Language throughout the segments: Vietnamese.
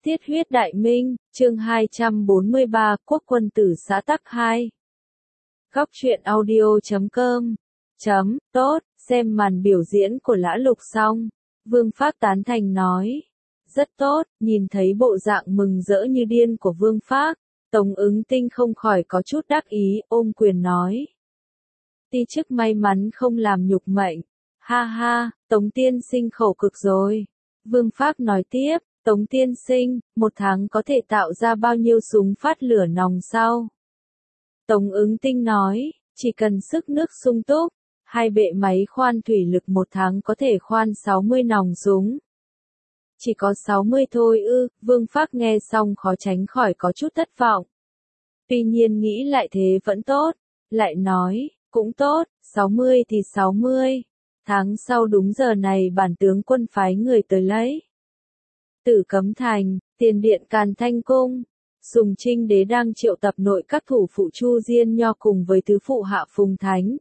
Tiết huyết đại minh, chương 243, Quốc quân tử xã tắc 2. Góc truyện audio.com. Tốt, xem màn biểu diễn của Lã Lục xong. Vương Phác tán thành nói. Rất tốt, nhìn thấy bộ dạng mừng rỡ như điên của Vương Phác, Tống Ứng Tinh không khỏi có chút đắc ý, ôm quyền nói. Ti chức may mắn không làm nhục mệnh. Ha ha, Tống tiên sinh khẩu cực rồi. Vương Phác nói tiếp. Tống tiên sinh, một tháng có thể tạo ra bao nhiêu súng phát lửa nòng sao? Tống Ứng Tinh nói, chỉ cần sức nước sung túc, 2 bệ máy khoan thủy lực một tháng có thể khoan 60 nòng súng. Chỉ có 60 thôi ư? Vương Phác nghe xong khó tránh khỏi có chút thất vọng. Tuy nhiên nghĩ lại thế vẫn tốt, lại nói, cũng tốt, 60 thì 60. Tháng sau đúng giờ này bản tướng quân phái người tới lấy. Tử Cấm Thành, tiền điện Càn Thanh Cung, Sùng Trinh Đế đang triệu tập nội các thủ phụ Chu Diên Nho cùng với tứ phụ Hạ Phùng Thánh,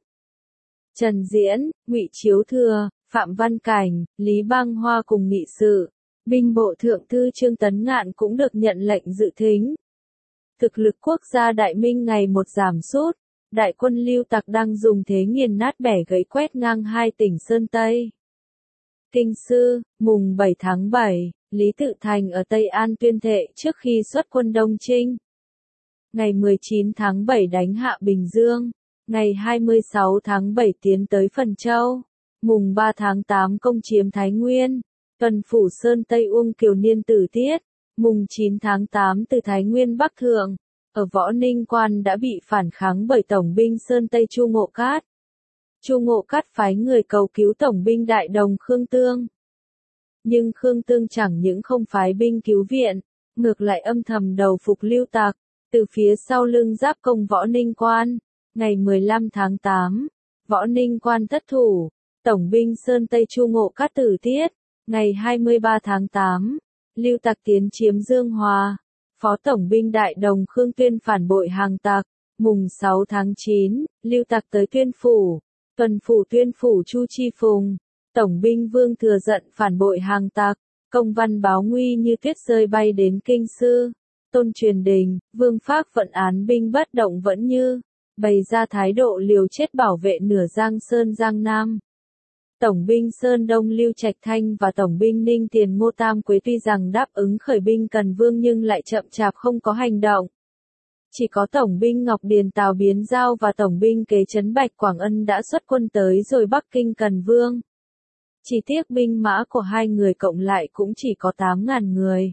Trần Diễn, Ngụy Chiếu Thừa, Phạm Văn Cảnh, Lý Bang Hoa cùng nghị sự. Binh bộ thượng thư Trương Tấn Ngạn cũng được nhận lệnh dự thính. Thực lực quốc gia Đại Minh ngày một giảm sút, đại quân Lưu Tặc đang dùng thế nghiền nát bẻ gãy quét ngang 2 tỉnh Sơn Tây. Kinh sư, mùng 7 tháng 7, Lý Tự Thành ở Tây An tuyên thệ trước khi xuất quân Đông Chinh. Ngày 19 tháng 7 đánh hạ Bình Dương, ngày 26 tháng 7 tiến tới Phần Châu, mùng 3 tháng 8 công chiếm Thái Nguyên, tuần phủ Sơn Tây Uông Kiều Niên Tử Tiết, mùng 9 tháng 8 từ Thái Nguyên Bắc Thượng, ở Võ Ninh Quan đã bị phản kháng bởi Tổng binh Sơn Tây Chu Ngộ Cát. Chu Ngộ Cát phái người cầu cứu Tổng binh Đại Đồng Khương Tương. Nhưng Khương Tương chẳng những không phái binh cứu viện, ngược lại âm thầm đầu phục Lưu Tặc, từ phía sau lưng giáp công Võ Ninh Quan. Ngày 15 tháng 8, Võ Ninh Quan thất thủ, Tổng binh Sơn Tây Chu Ngộ Cát tử tiết. Ngày 23 tháng 8, Lưu Tặc tiến chiếm Dương Hòa, Phó Tổng binh Đại Đồng Khương Tuyên phản bội hàng Tặc. Mùng 6 tháng 9, Lưu Tặc tới Tuyên phủ, tuần phủ Tuyên phủ Chu Chi Phùng. Tổng binh Vương Thừa giận phản bội hàng Tặc, công văn báo nguy như tuyết rơi bay đến kinh sư. Tôn Truyền Đình, Vương Phác vận án binh bất động vẫn như, bày ra thái độ liều chết bảo vệ nửa Giang Sơn Giang Nam. Tổng binh Sơn Đông Lưu Trạch Thanh và Tổng binh Ninh Tiền Ngô Tam Quế tuy rằng đáp ứng khởi binh Cần Vương nhưng lại chậm chạp không có hành động. Chỉ có Tổng binh Ngọc Điền Tào Biến Giao và Tổng binh Kế Trấn Bạch Quảng Ân đã xuất quân tới rồi Bắc Kinh Cần Vương. Chỉ tiếc binh mã của hai người cộng lại cũng chỉ có 8.000 người.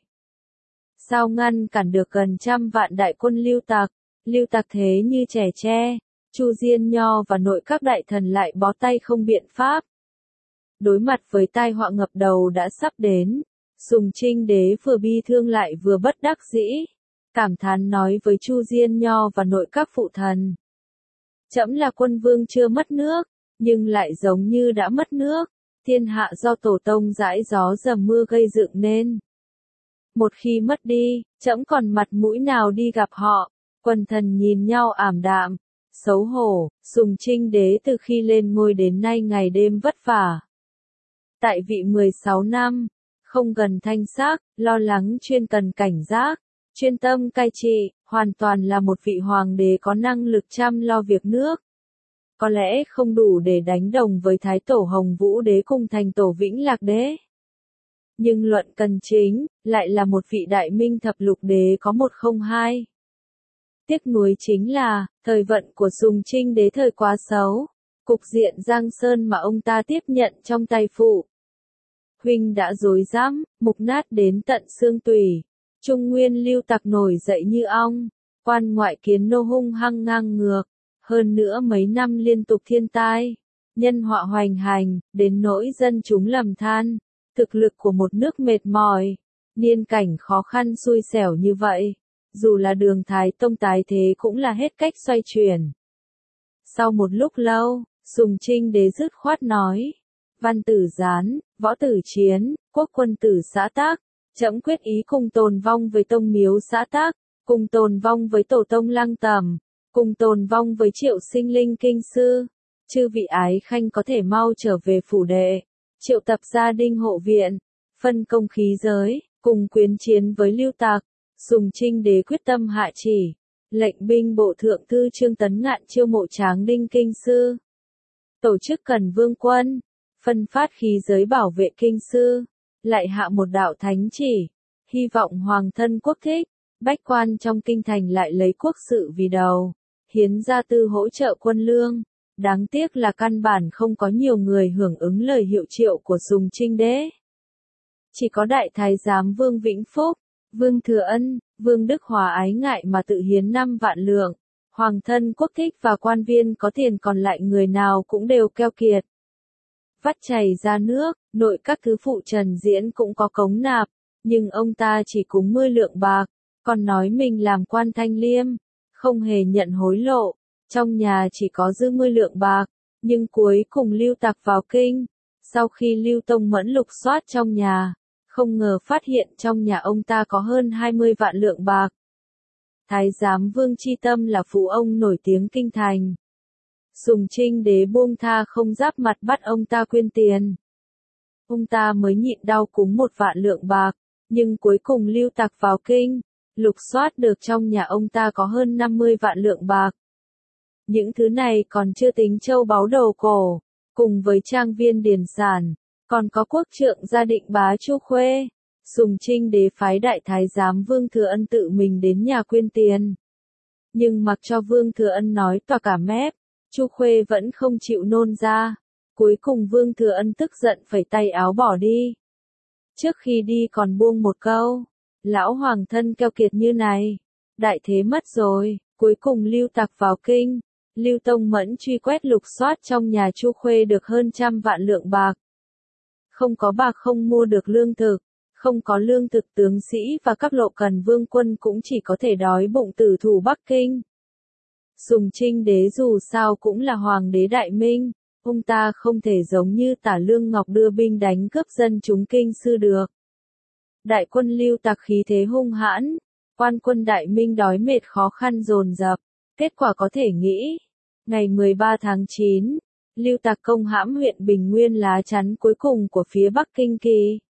Sao ngăn cản được gần 100 vạn đại quân Lưu Tặc thế như trẻ tre, Chu Diên Nho và nội các đại thần lại bó tay không biện pháp. Đối mặt với tai họa ngập đầu đã sắp đến, Sùng Trinh Đế vừa bi thương lại vừa bất đắc dĩ, cảm thán nói với Chu Diên Nho và nội các phụ thần. Trẫm là quân vương chưa mất nước, nhưng lại giống như đã mất nước. Thiên hạ do tổ tông dãi gió dầm mưa gây dựng nên. Một khi mất đi, trẫm còn mặt mũi nào đi gặp họ. Quần thần nhìn nhau ảm đạm, xấu hổ. Sùng Trinh Đế từ khi lên ngôi đến nay ngày đêm vất vả. Tại vị 16 năm, không gần thanh sắc, lo lắng chuyên cần cảnh giác, chuyên tâm cai trị, hoàn toàn là một vị hoàng đế có năng lực chăm lo việc nước. Có lẽ không đủ để đánh đồng với Thái Tổ Hồng Vũ Đế cùng Thành Tổ Vĩnh Lạc Đế. Nhưng luận cần chính, lại là một vị đại minh thập lục đế có 102. Tiếc nuối chính là, thời vận của Sùng Trinh Đế thời quá xấu, cục diện Giang Sơn mà ông ta tiếp nhận trong tay phụ huynh đã rối rắm, mục nát đến tận xương tủy. Trung Nguyên Lưu Tặc nổi dậy như ong, quan ngoại kiến nô hung hăng ngang ngược. Hơn nữa mấy năm liên tục thiên tai, nhân họa hoành hành, đến nỗi dân chúng lầm than, thực lực của một nước mệt mỏi, niên cảnh khó khăn xui xẻo như vậy, dù là Đường Thái Tông tái thế cũng là hết cách xoay chuyển. Sau một lúc lâu, Sùng Trinh Đế dứt khoát nói, văn tử gián, võ tử chiến, quốc quân tử xã tắc, trẫm quyết ý cùng tồn vong với tông miếu xã tắc, cùng tồn vong với tổ tông Lăng Tẩm. Cùng tồn vong với Triệu Sinh Linh kinh sư, chư vị ái khanh có thể mau trở về phủ đệ, triệu tập gia đình hộ viện, phân công khí giới, cùng quyến chiến với Lưu Tặc, Sùng Trinh Đế quyết tâm hạ chỉ, lệnh binh bộ thượng thư Trương Tấn Ngạn chiêu mộ Tráng Đinh kinh sư, tổ chức Cần Vương quân, phân phát khí giới bảo vệ kinh sư, lại hạ một đạo thánh chỉ, hy vọng hoàng thân quốc thích, bách quan trong kinh thành lại lấy quốc sự vì đầu, hiến gia tư hỗ trợ quân lương. Đáng tiếc là căn bản không có nhiều người hưởng ứng lời hiệu triệu của Sùng Trinh Đế. Chỉ có đại thái giám Vương Vĩnh Phúc, Vương Thừa Ân, Vương Đức Hòa ái ngại mà tự hiến 5 vạn lượng, hoàng thân quốc thích và quan viên có tiền còn lại người nào cũng đều keo kiệt. Vắt chảy ra nước, nội các thứ phụ Trần Diễn cũng có cống nạp, nhưng ông ta chỉ cúng 10 lượng bạc, còn nói mình làm quan thanh liêm, không hề nhận hối lộ, trong nhà chỉ có dư 10 lượng bạc, nhưng cuối cùng Lưu Tặc vào kinh, sau khi Lưu Tông Mẫn lục soát trong nhà, không ngờ phát hiện trong nhà ông ta có hơn 20 vạn lượng bạc. Thái giám Vương Chi Tâm là phú ông nổi tiếng kinh thành. Sùng Trinh Đế buông tha không giáp mặt bắt ông ta quyên tiền. Ông ta mới nhịn đau cúng 1 vạn lượng bạc, nhưng cuối cùng Lưu Tặc vào kinh, lục soát được trong nhà ông ta có hơn 50 vạn lượng bạc. Những thứ này còn chưa tính châu báu đầu cổ, cùng với trang viên điền sản, còn có quốc trượng gia định bá Chu Khuê. Sùng Trinh Đế phái đại thái giám Vương Thừa Ân tự mình đến nhà quyên tiền. Nhưng mặc cho Vương Thừa Ân nói toạc cả mép, Chu Khuê vẫn không chịu nôn ra. Cuối cùng Vương Thừa Ân tức giận phẩy tay áo bỏ đi. Trước khi đi còn buông một câu, lão hoàng thân keo kiệt như này, đại thế mất rồi. Cuối cùng Lưu Tặc vào kinh, Lưu Tông Mẫn truy quét lục soát trong nhà Chu Khuê được hơn 100 vạn lượng bạc. Không có bạc không mua được lương thực, không có lương thực tướng sĩ và các lộ Cần Vương quân cũng chỉ có thể đói bụng tử thủ Bắc Kinh. Sùng Trinh Đế dù sao cũng là hoàng đế đại minh, ông ta không thể giống như Tả Lương Ngọc đưa binh đánh cướp dân chúng kinh sư được. Đại quân Lưu Tặc khí thế hung hãn, quan quân đại minh đói mệt khó khăn dồn dập, kết quả có thể nghĩ. Ngày 13 tháng 9, Lưu Tặc công hãm huyện Bình Nguyên lá chắn cuối cùng của phía Bắc Kinh Kỳ.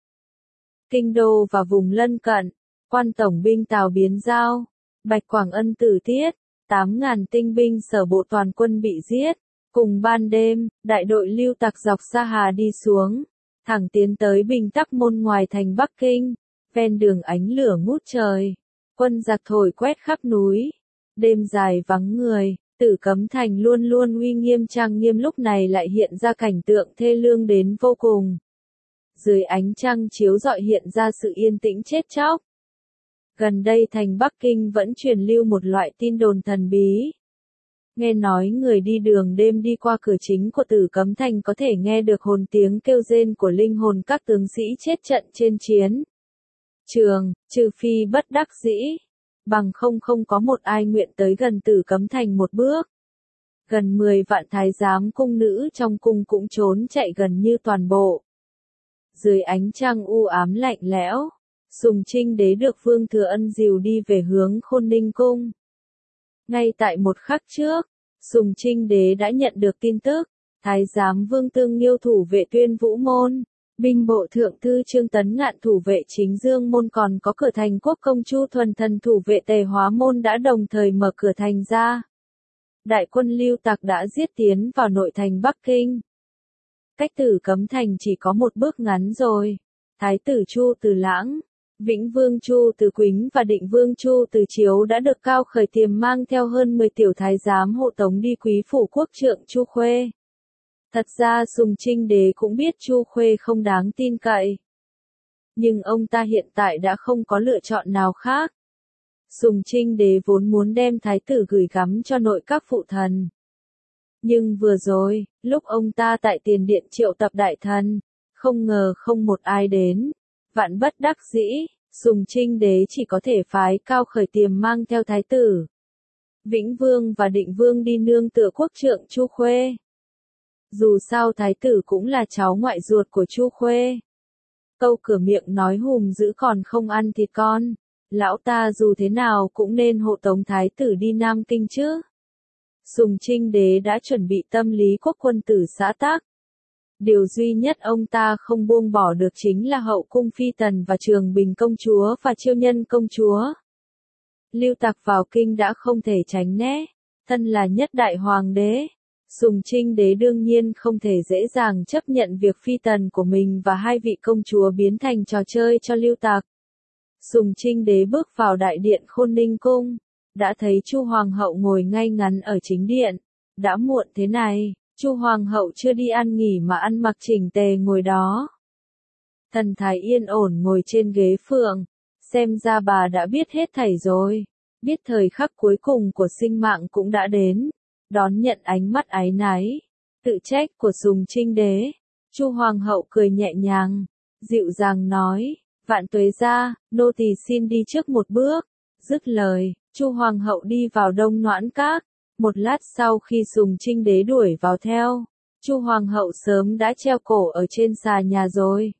Kinh đô và vùng lân cận, quan tổng binh Tào Biến Giao, Bạch Quảng Ân tử tiết, 8.000 tinh binh sở bộ toàn quân bị giết. Cùng ban đêm, đại đội Lưu Tặc dọc Sa Hà đi xuống, thẳng tiến tới Bình Tắc Môn ngoài thành Bắc Kinh, ven đường ánh lửa ngút trời, quân giặc thổi quét khắp núi, đêm dài vắng người, Tử Cấm Thành luôn luôn uy nghiêm trang nghiêm lúc này lại hiện ra cảnh tượng thê lương đến vô cùng. Dưới ánh trăng chiếu rọi hiện ra sự yên tĩnh chết chóc. Gần đây thành Bắc Kinh vẫn truyền lưu một loại tin đồn thần bí. Nghe nói người đi đường đêm đi qua cửa chính của Tử Cấm Thành có thể nghe được hồn tiếng kêu rên của linh hồn các tướng sĩ chết trận trên chiến trường, trừ phi bất đắc dĩ, bằng không có một ai nguyện tới gần Tử Cấm Thành một bước. Gần 10 vạn thái giám cung nữ trong cung cũng trốn chạy gần như toàn bộ. Dưới ánh trăng u ám lạnh lẽo, Sùng Trinh Đế được Vương Thừa Ân dìu đi về hướng Khôn Ninh cung. Ngay tại một khắc trước, Sùng Trinh Đế đã nhận được tin tức, thái giám Vương Tương Nghiêu thủ vệ Tuyên Vũ môn, binh bộ thượng thư Trương Tấn Ngạn thủ vệ Chính Dương môn còn có cửa thành Quốc công Chu Thuần Thần thủ vệ Tề Hóa môn đã đồng thời mở cửa thành ra. Đại quân Lưu Tặc đã giết tiến vào nội thành Bắc Kinh. Cách Tử Cấm Thành chỉ có một bước ngắn rồi. Thái tử Chu Từ Lãng, Vĩnh Vương Chu Từ Quýnh và Định Vương Chu Từ Chiếu đã được Cao Khởi Tiềm mang theo hơn 10 tiểu thái giám hộ tống đi quý phủ quốc trượng Chu Khuê. Thật ra Sùng Trinh Đế cũng biết Chu Khuê không đáng tin cậy. Nhưng ông ta hiện tại đã không có lựa chọn nào khác. Sùng Trinh Đế vốn muốn đem thái tử gửi gắm cho nội các phụ thần. Nhưng vừa rồi, lúc ông ta tại tiền điện triệu tập đại thần, không ngờ không một ai đến. Vạn bất đắc dĩ, Sùng Trinh Đế chỉ có thể phái Cao Khởi Tiềm mang theo thái tử Vĩnh Vương và Định Vương đi nương tựa quốc trượng Chu Khuê. Dù sao thái tử cũng là cháu ngoại ruột của Chu Khuê. Câu cửa miệng nói hùm dữ còn không ăn thịt con. Lão ta dù thế nào cũng nên hộ tống thái tử đi Nam Kinh chứ. Sùng Trinh Đế đã chuẩn bị tâm lý quốc quân tử xã tắc. Điều duy nhất ông ta không buông bỏ được chính là hậu cung phi tần và Trường Bình công chúa và Chiêu Nhân công chúa. Lưu Tặc vào kinh đã không thể tránh né, thân là nhất đại hoàng đế. Sùng Trinh đế đương nhiên không thể dễ dàng chấp nhận việc phi tần của mình và hai vị công chúa biến thành trò chơi cho Lưu Tặc. Sùng Trinh đế bước vào đại điện Khôn Ninh cung, đã thấy Chu hoàng hậu ngồi ngay ngắn ở chính điện. Đã muộn thế này, Chu hoàng hậu chưa đi ăn nghỉ mà ăn mặc chỉnh tề ngồi đó. Thần thái yên ổn ngồi trên ghế phượng, xem ra bà đã biết hết thảy rồi, biết thời khắc cuối cùng của sinh mạng cũng đã đến, đón nhận ánh mắt áy náy, tự trách của Sùng Trinh đế. Chu hoàng hậu cười nhẹ nhàng, dịu dàng nói, Vạn Tuế gia, nô tỳ xin đi trước một bước. Dứt lời, Chu hoàng hậu đi vào Đông Noãn Các. Một lát sau khi Sùng Trinh đế đuổi vào theo, Chu hoàng hậu sớm đã treo cổ ở trên xà nhà rồi.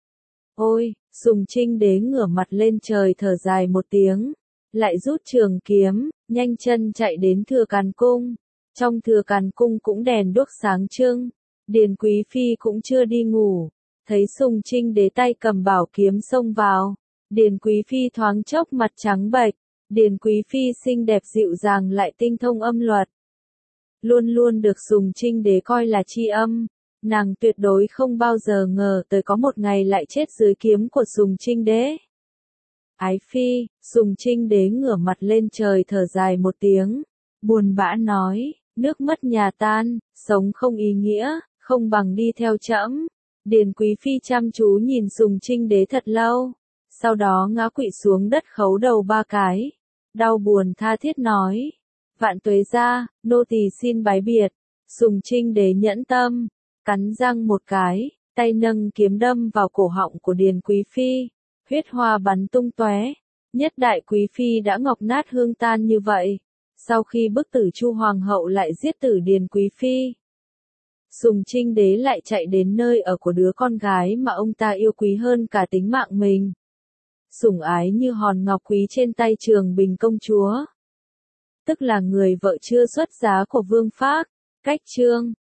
Ôi, Sùng Trinh đế ngửa mặt lên trời thở dài một tiếng, lại rút trường kiếm, nhanh chân chạy đến Thừa Càn cung. Trong Thừa Càn cung cũng đèn đuốc sáng trưng, Điền Quý phi cũng chưa đi ngủ, thấy Sùng Trinh đế tay cầm bảo kiếm xông vào, Điền Quý phi thoáng chốc mặt trắng bệch. Điền Quý phi xinh đẹp dịu dàng lại tinh thông âm luật, luôn luôn được Sùng Trinh đế coi là tri âm, nàng tuyệt đối không bao giờ ngờ tới có một ngày lại chết dưới kiếm của Sùng Trinh đế. Ái phi, Sùng Trinh đế ngửa mặt lên trời thở dài một tiếng, buồn bã nói, nước mất nhà tan, sống không ý nghĩa, không bằng đi theo trẫm. Điền Quý phi chăm chú nhìn Sùng Trinh đế thật lâu, sau đó ngã quỵ xuống đất khấu đầu 3 cái, đau buồn tha thiết nói, Vạn Tuế gia, nô tỳ xin bái biệt. Sùng Trinh đế nhẫn tâm, cắn răng một cái, tay nâng kiếm đâm vào cổ họng của Điền Quý phi, huyết hoa bắn tung tóe. Nhất đại Quý phi đã ngọc nát hương tan như vậy, sau khi bức tử Chu hoàng hậu lại giết tử Điền Quý phi. Sùng Trinh đế lại chạy đến nơi ở của đứa con gái mà ông ta yêu quý hơn cả tính mạng mình. Sủng ái như hòn ngọc quý trên tay Trường Bình công chúa, tức là người vợ chưa xuất giá của Vương Phác. Cách chương